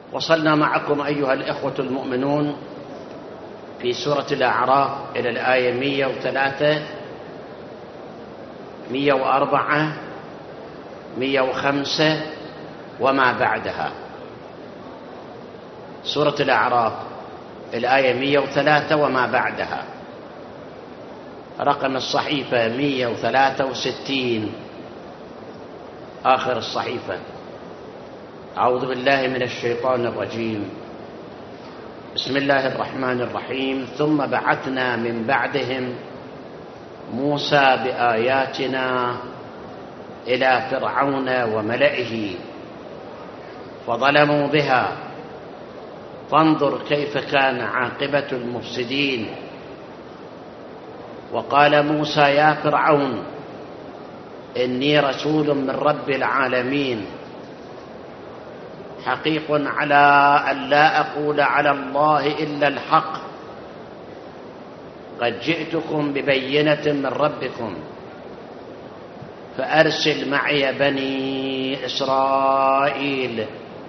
وصلنا معكم أيها الإخوة المؤمنون في سورة الأعراف إلى الآية 103 104 105 وما بعدها. سورة الأعراف الآية 103 وما بعدها، رقم الصحيفة 163 آخر الصحيفة. أعوذ بالله من الشيطان الرجيم. بسم الله الرحمن الرحيم. ثم بعثنا من بعدهم موسى بآياتنا إلى فرعون وملئه فظلموا بها فانظر كيف كان عاقبة المفسدين. وقال موسى يا فرعون إني رسول من رب العالمين حقيق على أن لا أقول على الله إلا الحق قد جئتكم ببينة من ربكم فأرسل معي بني إسرائيل.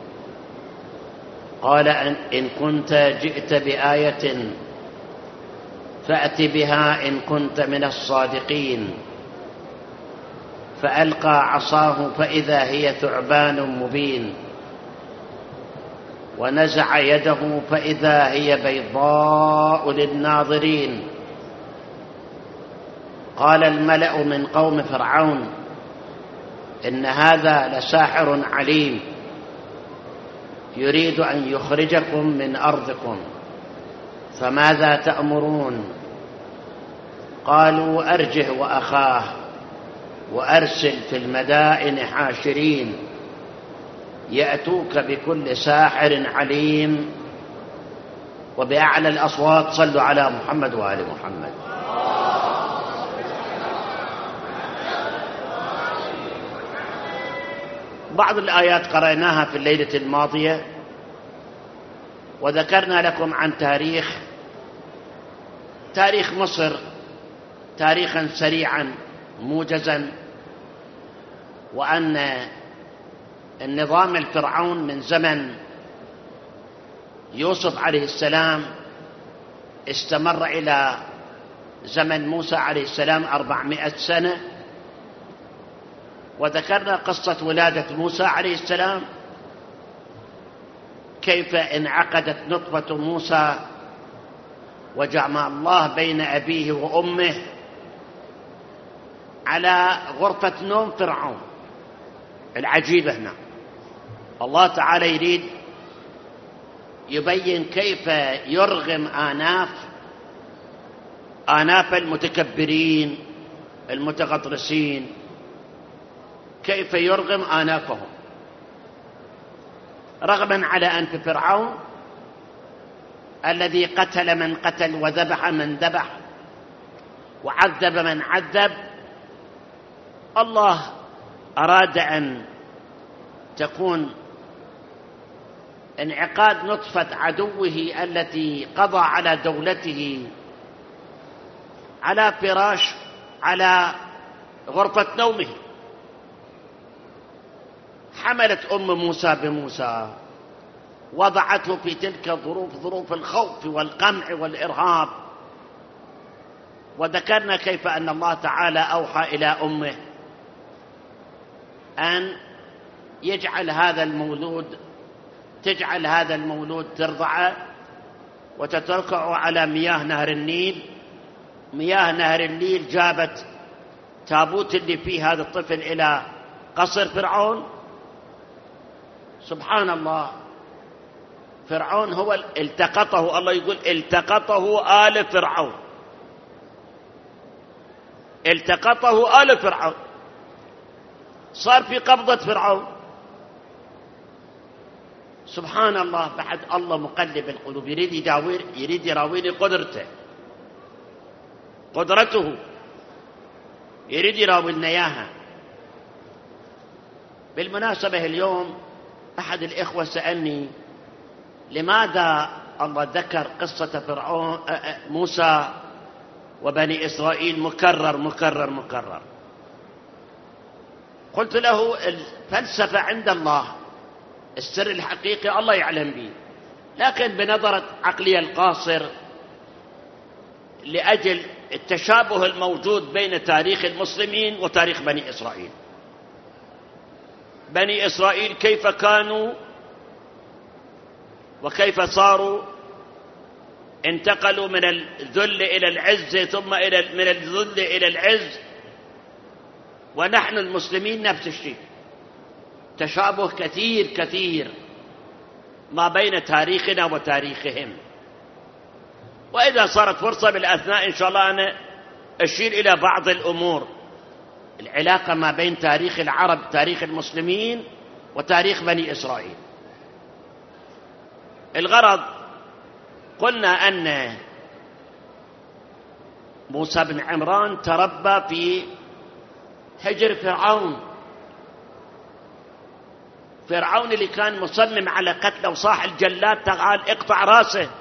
قال إن كنت جئت بآية فأت بها إن كنت من الصادقين. فألقى عصاه فإذا هي ثعبان مبين ونزع يده فإذا هي بيضاء للناظرين. قال الملأ من قوم فرعون إن هذا لساحر عليم يريد أن يخرجكم من أرضكم فماذا تأمرون؟ قالوا أرجه وأخاه وأرسل في المدائن حاشرين يأتوك بكل ساحر عليم. وبأعلى الأصوات صلوا على محمد وآل محمد. بعض الآيات قرأناها في الليلة الماضية وذكرنا لكم عن تاريخ مصر تاريخا سريعا موجزا، وأن النظام الفرعون من زمن يوسف عليه السلام استمر إلى زمن موسى عليه السلام 400 سنة. وذكرنا قصة ولادة موسى عليه السلام، كيف انعقدت نطفة موسى وجمع الله بين أبيه وأمه على غرفة نوم فرعون. العجيبة هنا الله تعالى يريد يبين كيف يرغم آناف المتكبرين المتغطرسين، كيف يرغم آنافهم رغما على أنف فرعون الذي قتل من قتل وذبح من ذبح وعذب من عذب. الله أراد أن تكون انعقاد نطفة عدوه التي قضى على دولته على فراش على غرفة نومه. حملت أم موسى بموسى وضعته في تلك الظروف، ظروف الخوف والقمع والإرهاب. وذكرنا كيف أن الله تعالى أوحى إلى أمه أن تجعل هذا المولود ترضعه وتتركه على مياه نهر النيل. مياه نهر النيل جابت تابوت اللي فيه هذا الطفل إلى قصر فرعون. سبحان الله، فرعون هو التقطه، الله يقول التقطه آل فرعون، التقطه آل فرعون، صار في قبضة فرعون. سبحان الله، بعد الله مقلب القلوب، يريد يراويني قدرته، يريد يراوينا إياها. بالمناسبة اليوم أحد الإخوة سألني لماذا الله ذكر قصة فرعون موسى وبني إسرائيل مكرر. قلت له الفلسفة عند الله السر الحقيقي الله يعلم به، لكن بنظرة عقلي القاصر لأجل التشابه الموجود بين تاريخ المسلمين وتاريخ بني إسرائيل. بني إسرائيل كيف كانوا وكيف صاروا، انتقلوا من الذل إلى العز ثم من الذل إلى العز، ونحن المسلمين نفس الشيء، تشابه كثير كثير ما بين تاريخنا وتاريخهم. وإذا صارت فرصة بالأثناء إن شاء الله أنا أشير إلى بعض الأمور، العلاقة ما بين تاريخ العرب تاريخ المسلمين وتاريخ بني إسرائيل. الغرض قلنا أن موسى بن عمران تربى في حجر فرعون اللي كان مصمم على قتله وصاح الجلاد تعال اقطع راسه،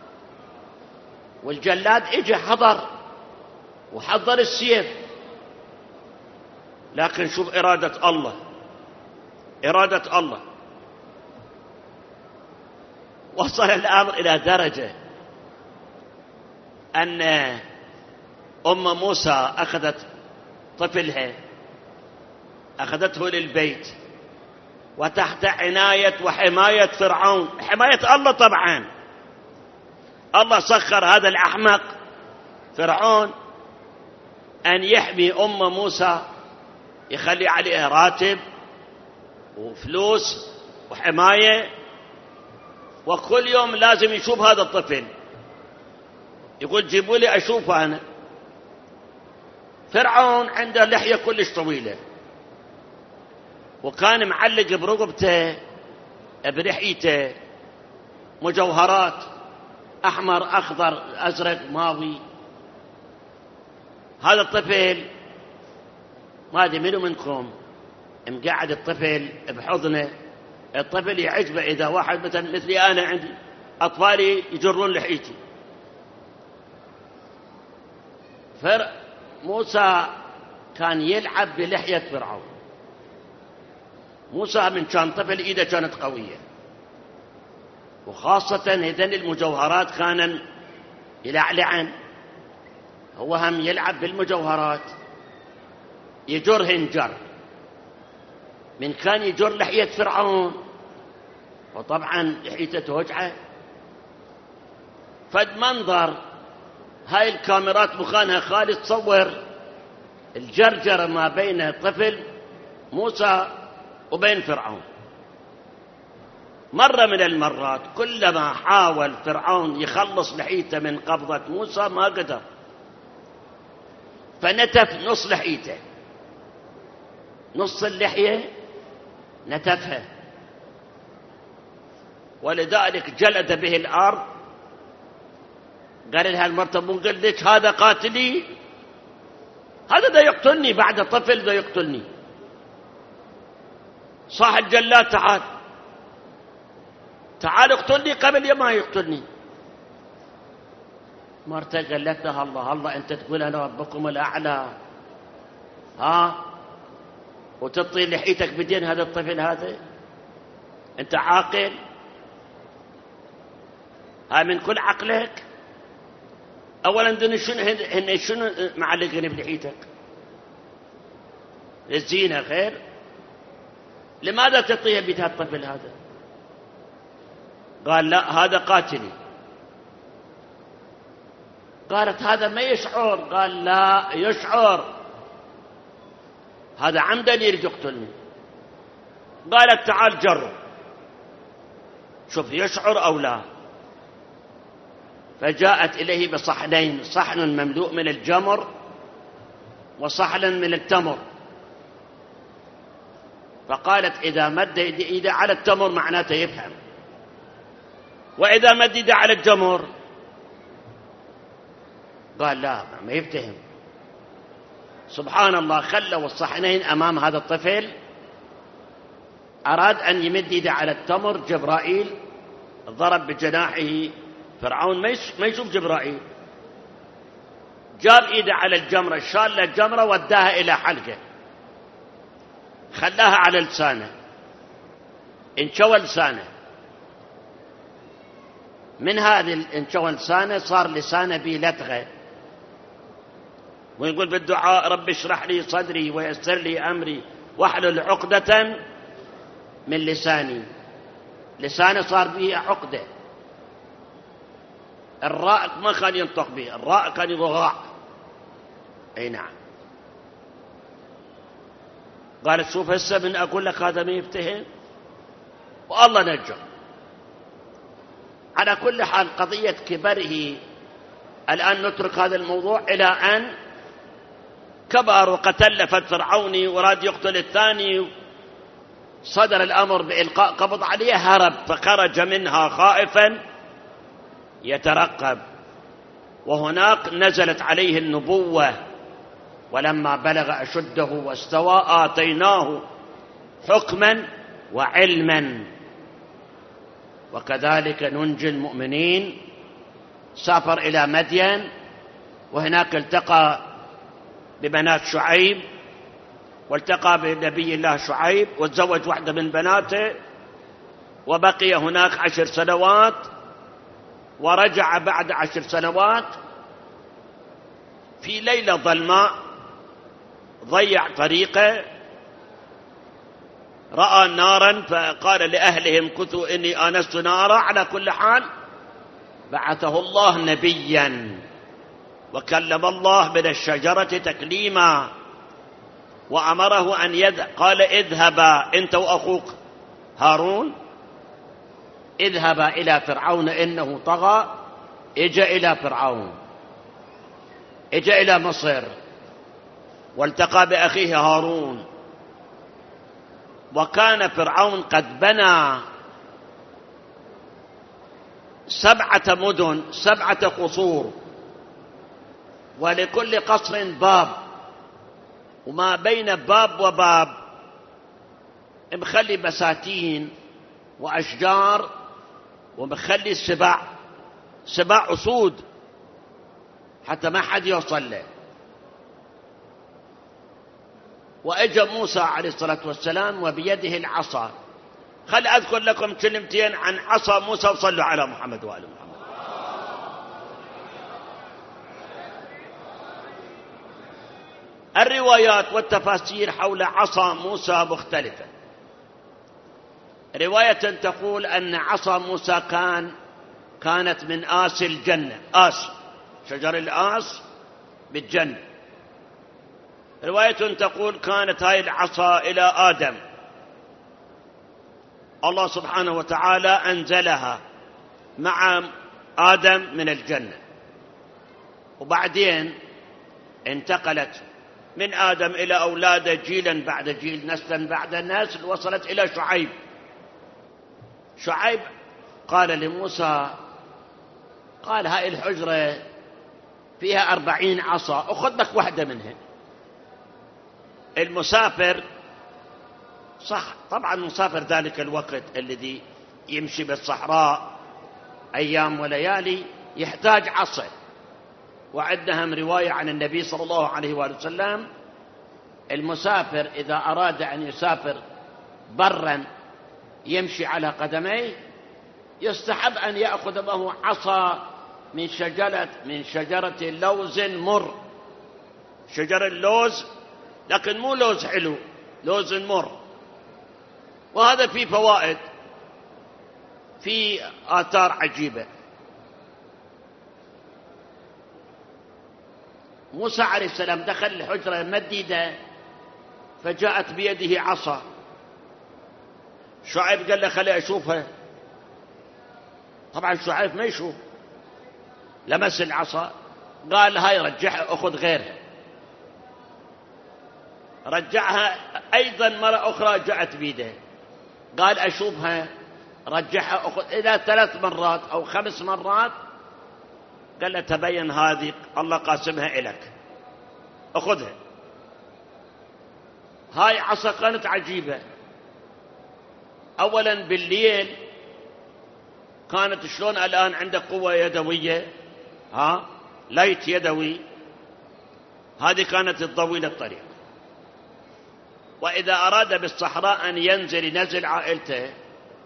والجلاد اجى حضر وحضر السيف، لكن شوف إرادة الله وصل الأمر إلى درجة أن أم موسى أخذت طفلها أخذته للبيت وتحت عناية وحماية فرعون، حماية الله طبعا. الله سخر هذا الأحمق فرعون أن يحمي أم موسى، يخلي عليها راتب وفلوس وحماية، وكل يوم لازم يشوف هذا الطفل، يقول جيبوا لي أشوفه أنا. فرعون عنده لحية كلش طويلة، وكان معلق برقبته برحيته مجوهرات أحمر أخضر أزرق ماوي. هذا الطفل ما أدري منو منكم مقعد الطفل بحضنه، الطفل يعجبه. إذا واحد مثلي أنا عندي أطفالي يجرون لحيتي. موسى كان يلعب بلحية فرعون. موسى من كان طفل إيده كانت قوية، وخاصة هذين المجوهرات كان يلعلعن، هو هم يلعب بالمجوهرات يجرهن جر، من كان يجر لحية فرعون، وطبعا لحيته توجعه. فد منظر هاي الكاميرات مكانها خالي تصور الجرجرة ما بين طفل موسى وبين فرعون. مرة من المرات كلما حاول فرعون يخلص لحيته من قبضة موسى ما قدر، فنتف نص لحيته، نص اللحية نتفها، ولذلك جلد به الأرض. قال لها المرتب مو قلت لك هذا قاتلي، هذا دا يقتلني، بعد طفل دا يقتلني. صاح الجلاد تعال اقتلني قبل ما يقتلني. مرته قالت لها الله انت تقول انا ربكم الاعلى، وتطي لحيتك بدين هذا الطفل هذا؟ انت عاقل؟ من كل عقلك؟ اولا دون شنو معلقين بلحيتك؟ الزينة خير، لماذا تطيه بيت الطفل هذا؟ قال لا هذا قاتلي. قالت هذا ما يشعر، قال لا يشعر، هذا عمدا يريد يقتلني. قالت تعال جرب شوف يشعر أو لا. فجاءت إليه بصحنين، صحن مملوء من الجمر وصحن من التمر، فقالت إذا مد إيده على التمر معناته يفهم، وإذا مد إيده على الجمر قال لا ما يفتهم. سبحان الله، خلوا الصحنين أمام هذا الطفل، أراد أن يمد إيده على التمر، جبرائيل ضرب بجناحه، فرعون ما يشوف جبرائيل، جاب إيده على الجمرة، شال الجمرة وداها إلى حلقه، خلاها على لسانه، انشوى لسانه. من هذه انشوى لسانه صار لسانه به لدغة، ويقول بالدعاء رب اشرح لي صدري ويسر لي أمري واحلل عقدة من لساني. لسانه صار به عقدة، الراء ما كان ينطق به، الراء كان يضغع. اي نعم. قالت شوف هسه من اقول لك هذا ما يفتهم، والله نجى. على كل حال قضية كبره الآن نترك هذا الموضوع إلى أن كبر وقتل فرعوني وراد يقتل الثاني، صدر الأمر بإلقاء قبض عليه، هرب فخرج منها خائفا يترقب، وهناك نزلت عليه النبوة. ولما بلغ أشده واستوى آتيناه حكما وعلما وكذلك ننجي المؤمنين. سافر إلى مدين، وهناك التقى ببنات شعيب، والتقى بنبي الله شعيب وتزوج واحدة من بناته، وبقي هناك 10 سنوات، ورجع بعد 10 سنوات في ليلة ظلماء ضيع طريقه، رأى نارا فقال لأهلهم كثوا إني آنست نارا. على كل حال بعثه الله نبيا، وكلم الله من الشجرة تكليما، وأمره أن يذهب، قال اذهبا أنت وأخوك هارون، اذهبا إلى فرعون إنه طغى. اجى إلى فرعون، اجى إلى مصر، والتقى بأخيه هارون. وكان فرعون قد بنى 7 مدن، 7 قصور، ولكل قصر باب، وما بين باب وباب مخلي بساتين وأشجار، ومخلي سباع أسود حتى ما حد يوصل له. وأجى موسى عليه الصلاة والسلام وبيده العصا. خل أذكر لكم كلمتين عن عصا موسى، وصلوا على محمد وآل محمد. الروايات والتفاسير حول عصا موسى مختلفة. رواية تقول أن عصا موسى كانت من آس الجنة، آس شجر الآس بالجنة. رواية تقول كانت هاي العصا إلى آدم، الله سبحانه وتعالى أنزلها مع آدم من الجنة، وبعدين انتقلت من آدم إلى أولاده جيلا بعد جيل، نسلا بعد نسل، وصلت إلى شعيب. شعيب قال لموسى، قال هاي الحجرة فيها 40 عصا، أخذ لك واحدة منها. المسافر صح طبعا، مسافر ذلك الوقت الذي يمشي بالصحراء أيام وليالي يحتاج عصا. وعندنا هم رواية عن النبي صلى الله عليه وآله وسلم، المسافر إذا أراد أن يسافر برا يمشي على قدميه يستحب أن يأخذ معه عصا من شجرة لوز مر، شجر اللوز، لكن مو لوز حلو، لوز مر. وهذا فيه فوائد، في آثار عجيبة. موسى عليه السلام دخل الحجرة مديدة، فجاءت بيده عصا. شعيب قال له خلي أشوفها. طبعا شعيب ما يشوف، لمس العصا قال هاي رجعها، أخذ غيرها. رجعها أيضا مرة أخرى، جاءت بيده، قال أشوفها، رجعها، أخذ إلى 3 مرات أو 5 مرات. قال له تبين هذه الله قاسمها إليك، أخذها. هاي عصا كانت عجيبة. أولا بالليل كانت شلون الآن عندك قوة يدوية، ليت يدوي، هذه كانت تضوي الطريق. وإذا أراد بالصحراء أن ينزل عائلته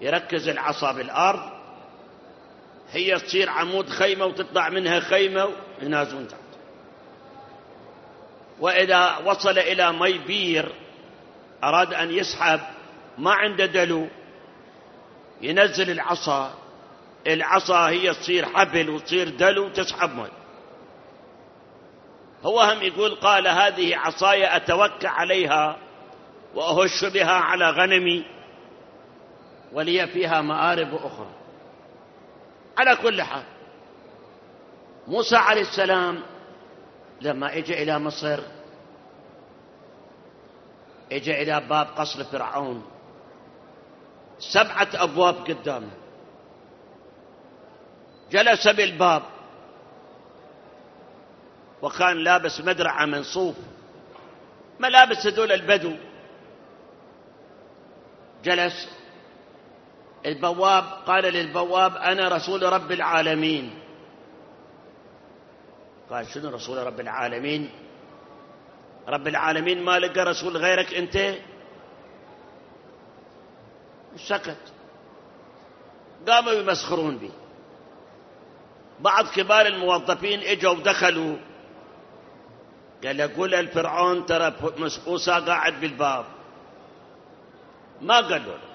يركز العصا بالأرض، هي تصير عمود خيمة وتطلع منها خيمة وينازون تحت. وإذا وصل إلى مي بير أراد أن يسحب ما عنده دلو، ينزل العصا هي تصير حبل وتصير دلو وتسحب مي. هو هم يقول قال هذه عصاي أتوكى عليها وأهش بها على غنمي ولي فيها مآرب أخرى. على كل حال، موسى عليه السلام لما اجى إلى مصر، اجى إلى باب قصر فرعون، 7 أبواب قدامه، جلس بالباب وكان لابس مدرعة من صوف، ملابس هذول البدو. جلس البواب، قال للبواب أنا رسول رب العالمين. قال شنو رسول رب العالمين؟ رب العالمين ما لقى رسول غيرك أنت؟ سكت. قاموا يمسخرون به. بعض كبار الموظفين اجوا ودخلوا، قال قول الفرعون ترى موسى قاعد بالباب. ما قالوا له.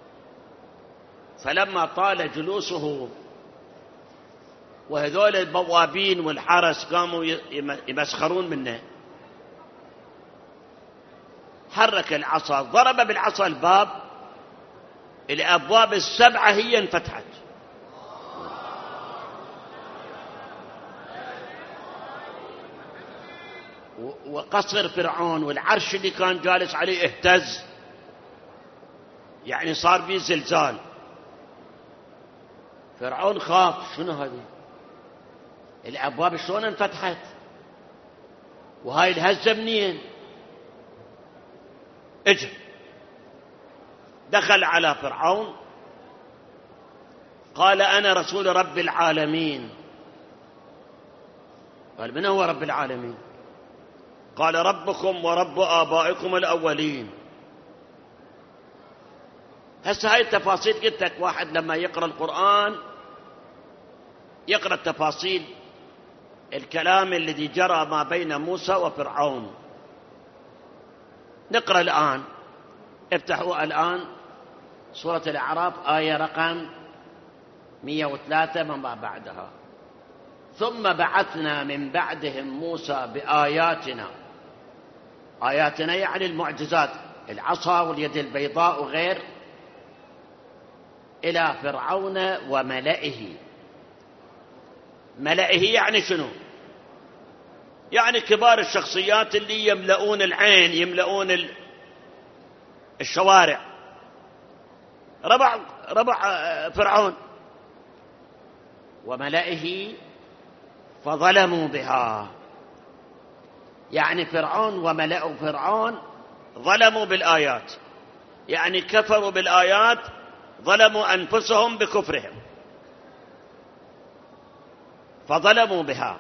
فلما طال جلوسه وهذول البوابين والحرس قاموا يمسخرون منه، حرك العصا، ضرب بالعصا الباب، الأبواب 7 هي انفتحت. وقصر فرعون والعرش اللي كان جالس عليه اهتز، يعني صار فيه زلزال. فرعون خاف، شنو هذه الأبواب شلون انفتحت وهاي الهزة منين؟ اجى دخل على فرعون، قال أنا رسول رب العالمين. قال من هو رب العالمين؟ قال ربكم ورب آبائكم الأولين. هسه هاي التفاصيل قلت لك، واحد لما يقرأ القرآن يقرأ التفاصيل، الكلام الذي جرى ما بين موسى وفرعون. نقرأ الآن، افتحوا الآن سورة الأعراف آية رقم 103 من بعدها. ثم بعثنا من بعدهم موسى بآياتنا، آياتنا يعني المعجزات، العصا واليد البيضاء وغير، إلى فرعون وملئه. ملئه يعني شنو؟ يعني كبار الشخصيات اللي يملؤون العين، يملؤون الشوارع، ربع فرعون وملئه فظلموا بها. يعني فرعون وملأ فرعون ظلموا بالآيات، يعني كفروا بالآيات، ظلموا أنفسهم بكفرهم فظلموا بها.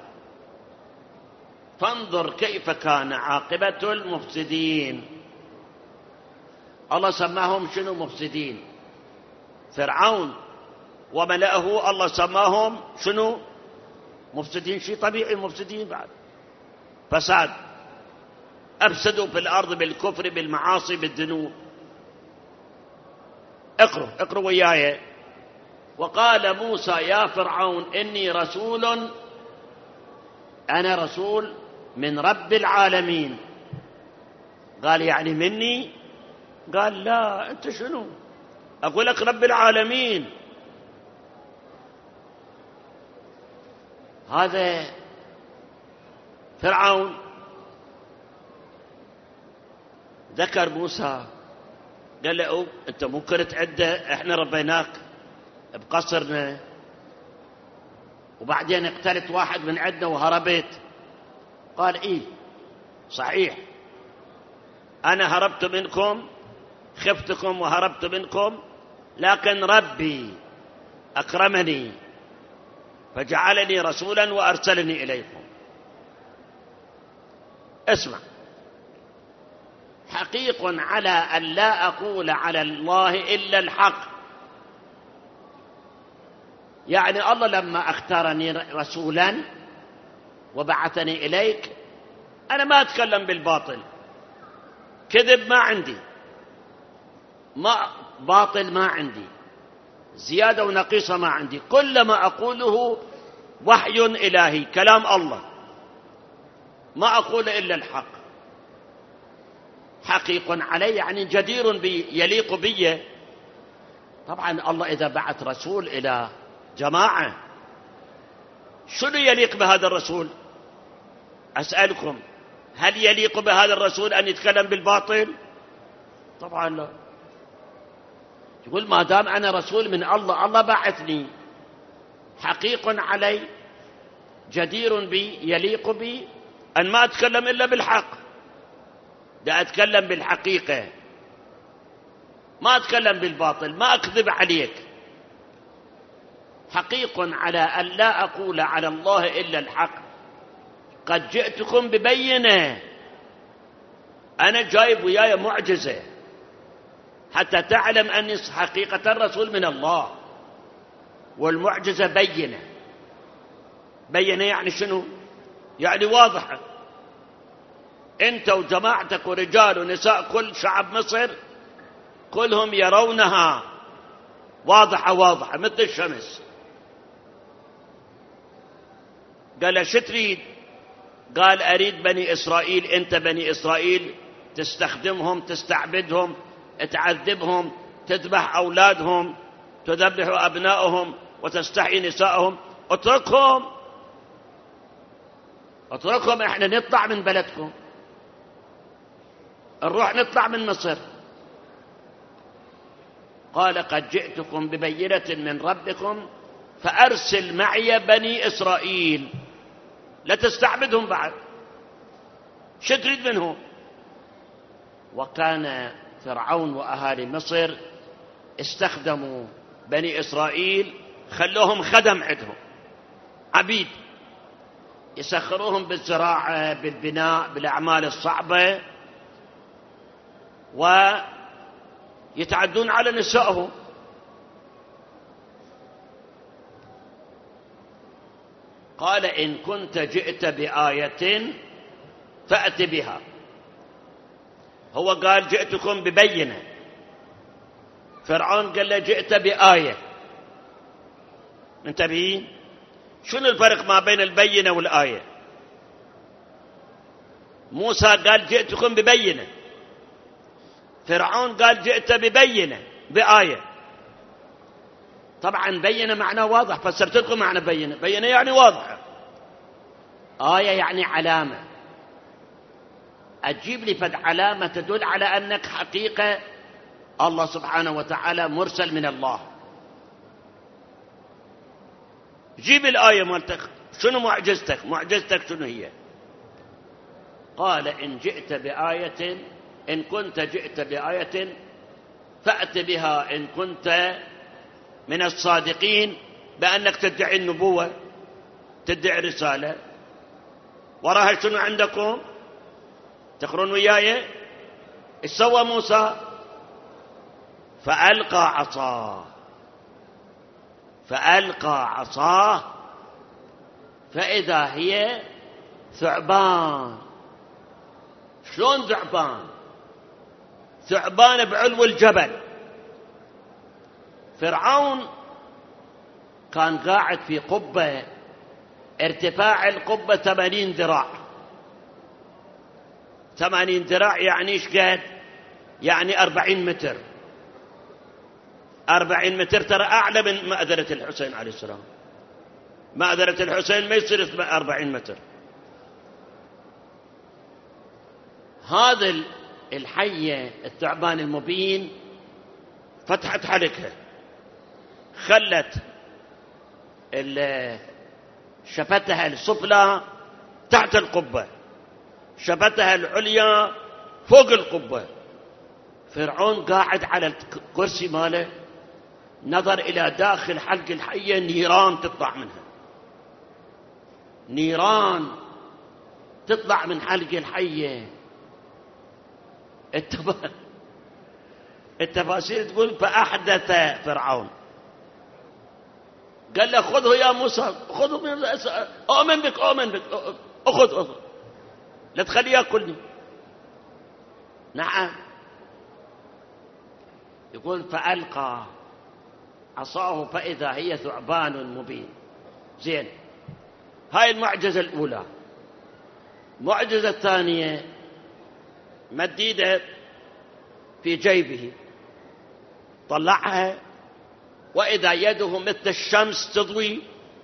فانظر كيف كان عاقبة المفسدين. الله سماهم شنو؟ مفسدين. فرعون وملأه الله سماهم شنو؟ مفسدين. شيء طبيعي، مفسدين بعد فساد، أفسدوا في الأرض بالكفر بالمعاصي بالذنوب. اقروا وياي. وقال موسى يا فرعون إني رسول، أنا رسول من رب العالمين. قال يعني مني؟ قال لا، أنت شنو؟ أقول لك رب العالمين. هذا فرعون ذكر موسى، قال له أنت ممكن تعده، إحنا ربيناك بقصرنا وبعدين اقتلت واحد من عندنا وهربت. قال إيه صحيح، أنا هربت منكم، خفتكم وهربت منكم، لكن ربي أكرمني فجعلني رسولا وأرسلني إليكم. اسمع، حقيق على أن لا أقول على الله إلا الحق يعني الله لما اختارني رسولا وبعثني إليك أنا ما أتكلم بالباطل، كذب ما عندي، ما باطل ما عندي، زيادة ونقيصة ما عندي، كل ما أقوله وحي إلهي كلام الله، ما أقول إلا الحق. حقيق علي يعني جدير بي، يليق بي. طبعا الله إذا بعث رسول إلى جماعة شنو يليق بهذا الرسول؟ أسألكم، هل يليق بهذا الرسول أن يتكلم بالباطل؟ طبعا لا. يقول ما دام أنا رسول من الله، الله بعثني، حقيق علي جدير بي يليق بي أن ما أتكلم إلا بالحق، لا أتكلم بالحقيقة، ما أتكلم بالباطل، ما أكذب عليك. حقيق على أن لا أقول على الله إلا الحق، قد جئتكم ببينة، أنا جايب وياي معجزة حتى تعلم أني حقيقة رسول من الله، والمعجزة بينة. بينة يعني شنو؟ يعني واضحة. أنت وجماعتك ورجال ونساء كل شعب مصر كلهم يرونها واضحة واضحة مثل الشمس. قال شو تريد؟ قال أريد بني إسرائيل، أنت بني إسرائيل تستخدمهم، تستعبدهم، تعذبهم، تذبح أولادهم، تذبح أبنائهم وتستحيي نسائهم. اتركهم، اتركهم، احنا نطلع من بلدكم، نروح نطلع من مصر. قال قد جئتكم ببينة من ربكم فأرسل معي بني إسرائيل، لا تستعبدهم بعد. شو تريد منهم؟ وكان فرعون وأهالي مصر استخدموا بني إسرائيل، خلوهم خدم عندهم، عبيد، يسخروهم بالزراعة، بالبناء، بالأعمال الصعبة، ويتعدون على نسائهم. قال إن كنت جئت بآية فأت بها. هو قال جئتكم ببينة، فرعون قال له جئت بآية. منتبهين؟ شنو الفرق ما بين البينة والآية؟ موسى قال جئتكم ببينة، فرعون قال جئت ببينة بآية. طبعا بينة معناه واضح، فسرت لكم معنى بينة. بينة يعني واضحة، آية يعني علامة. أجيب لي فد علامة تدل على أنك حقيقة الله سبحانه وتعالى مرسل من الله. جيب الآية مالتك، شنو معجزتك؟ معجزتك شنو هي؟ قال إن جئت بآية، إن كنت جئت بآية فأت بها إن كنت من الصادقين بأنك تدعي النبوة، تدعي رسالة. وراها شنو عندكم؟ تقرون وياي ايش سوى موسى؟ فألقى عصاه، فألقى عصاه فإذا هي ثعبان. شلون ثعبان؟ ثعبان بعلو الجبل. فرعون كان قاعد في قبة، ارتفاع القبة 80 ذراع. 80 ذراع يعني ايش قد؟ يعني 40 متر. 40 متر ترى أعلى من مأذرة الحسين عليه السلام. مأذرة الحسين ما يصير 40 متر. هذا الحية الثعبان المبين فتحت حلقها، خلت شفتها السفلى تحت القبة، شفتها العليا فوق القبة. فرعون قاعد على الكرسي ماله، نظر إلى داخل حلق الحية، نيران تطلع منها، نيران تطلع من حلق الحية. التفاسير تقول فأحدث فرعون، قال له خذه يا موسى، خذه، أؤمن بك أخذ لا تخليه يأكلني. نعم. يقول فألقى عصاه فإذا هي ثعبان مبين. زين، هاي المعجزة الأولى. المعجزة الثانية مديدة في جيبه، طلعها وإذا يده مثل الشمس تضوي،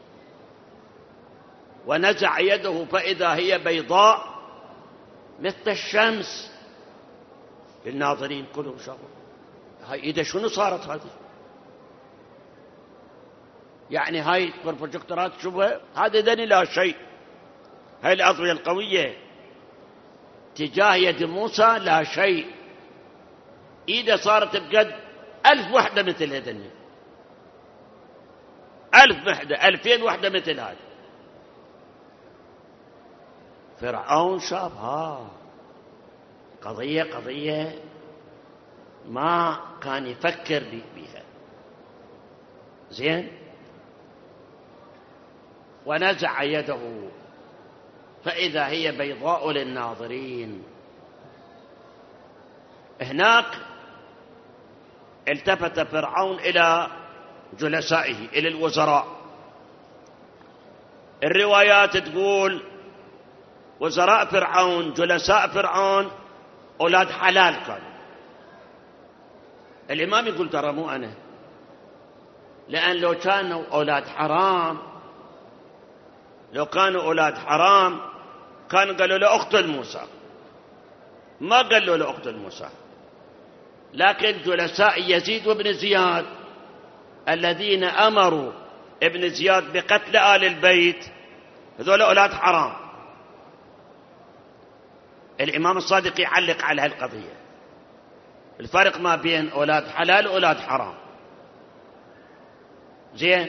ونزع يده فإذا هي بيضاء مثل الشمس للناظرين كلهم. شافوا هاي إذا شنو صارت هذه؟ يعني هاي البروجكتورات شوفها، هذا دني لا شيء. هاي الأضوية القوية تجاه يد موسى لا شيء. إذا صارت بقد 1000 وحدة مثل هذني، 1000 وحدة، 2000 وحدة مثل هذا. فرعون شاف قضية ما كان يفكر بها. زين، ونزع يده فإذا هي بيضاء للناظرين. هناك التفت فرعون إلى جلسائه، إلى الوزراء. الروايات تقول وزراء فرعون، جلساء فرعون أولاد حلال كانوا. الإمام يقول ترى مو أنا، لأن لو كانوا أولاد حرام، لو كانوا أولاد حرام كانوا قالوا له اقتل موسى، ما قالوا له اقتل موسى. لكن جلساء يزيد وابن زياد الذين أمروا ابن زياد بقتل آل البيت، هذول أولاد حرام. الإمام الصادق يعلق على هالقضية، الفرق ما بين أولاد حلال وأولاد حرام. زين،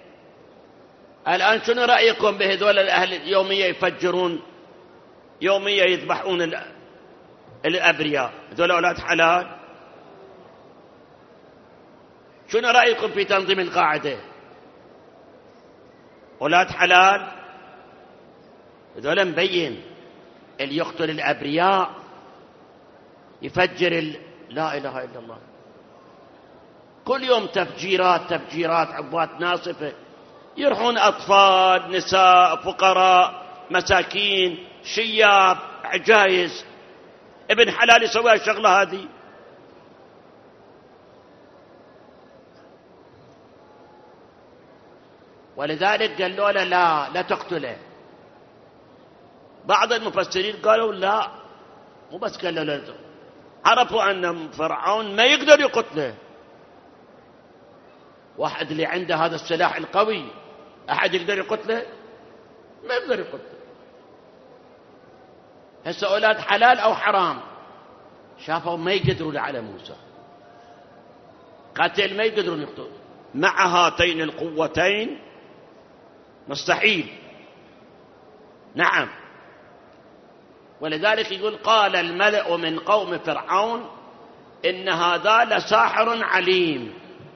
الآن شنو رأيكم بهذول الأهل يوميا يفجرون، يوميا يذبحون الأبرياء؟ هذول أولاد حلال؟ شنو رأيكم في تنظيم القاعدة؟ أولاد حلال؟ هذول مبين اللي يقتل الأبرياء، يفجر لا إله إلا الله، كل يوم تفجيرات عبوات ناصفة، يروحون أطفال، نساء، فقراء، مساكين، شياب، عجايز. ابن حلال يسوي الشغلة هذه؟ ولذلك قالوا له لا تقتله. بعض المفسرين قالوا لا، مو بس قالوا له، عرفوا أن فرعون ما يقدر يقتله. واحد اللي عنده هذا السلاح القوي أحد يقدر يقتله؟ ما يقدر يقتله. هسه أولاد حلال أو حرام شافوا ما يقدرون على موسى، قتل ما يقدرون يقتلون. مع هاتين القوتين مستحيل. نعم. ولذلك يقول قال الملأ من قوم فرعون إن هذا لساحر عليم.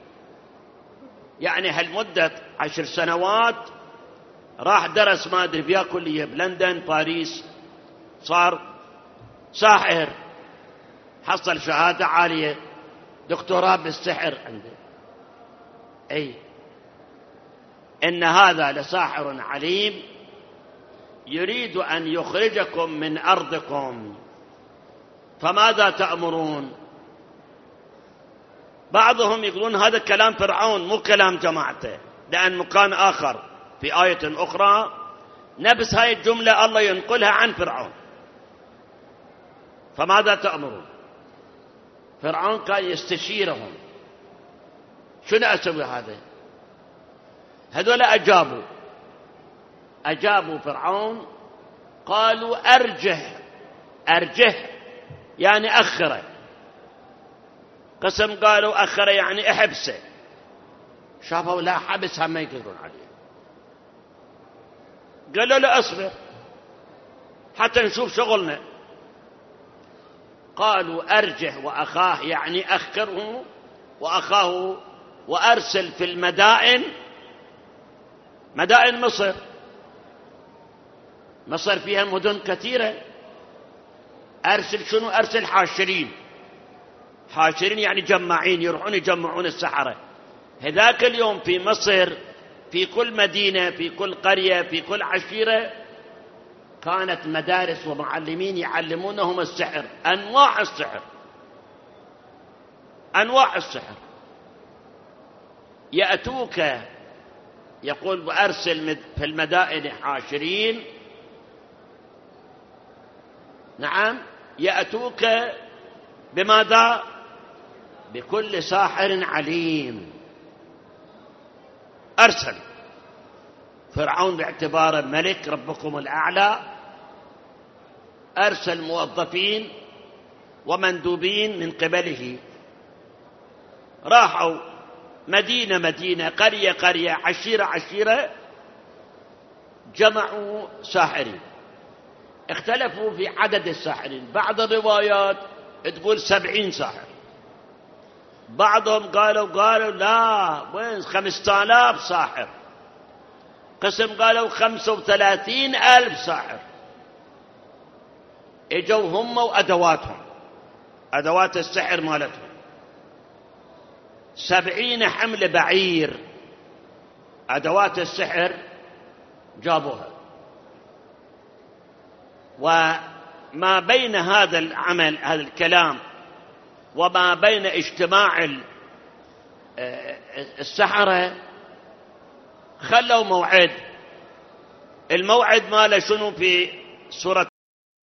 يعني هالمدة 10 سنوات راح درس ما أدري فيها كلية بلندن باريس، صار ساحر، حصل شهادة عالية، دكتوراه بالسحر عنده. أي إن هذا لساحر عليم يريد أن يخرجكم من أرضكم فماذا تأمرون؟ بعضهم يقولون هذا كلام فرعون مو كلام جماعته، لأن مكان آخر في آية أخرى نفس هاي الجملة الله ينقلها عن فرعون. فماذا تأمرون؟ فرعون كان يستشيرهم، شنو أسوي هذا؟ هذول أجابوا فرعون قالوا أرجه يعني أخره. قسم قالوا أخره يعني احبسه. شافوا لا حبسها ما يقدرون عليه، قالوا له اصبر حتى نشوف شغلنا. قالوا أرجه وأخاه يعني أخره وأخاه، وأرسل في المدائن مدائن مصر، مصر فيها مدن كثيرة، أرسل شنو؟ أرسل حاشرين، حاشرين يعني جماعين يروحون يجمعون السحرة. هذاك اليوم في مصر في كل مدينة، في كل قرية، في كل عشيرة كانت مدارس ومعلمين يعلمونهم السحر، أنواع السحر، أنواع السحر. يأتوك، يقول وأرسل في المدائن حاشرين، نعم، يأتوك بماذا؟ بكل ساحر عليم. أرسل فرعون باعتباره ملك ربكم الأعلى، أرسل موظفين ومندوبين من قبله، راحوا مدينة مدينة، قرية قرية، عشيرة عشيرة، جمعوا ساحرين. اختلفوا في عدد الساحرين، بعض الروايات تقول 70 ساحر، بعضهم قالوا لا وين 5000 ساحر، قسم قالوا 35,000 ساحر. اجوا هم وأدواتهم، أدوات السحر مالتهم، 70 حمل بعير، أدوات السحر جابوها. وما بين هذا العمل، هذا الكلام، وما بين اجتماع السحرة خلوا موعد. الموعد ماله شنو؟ في سورة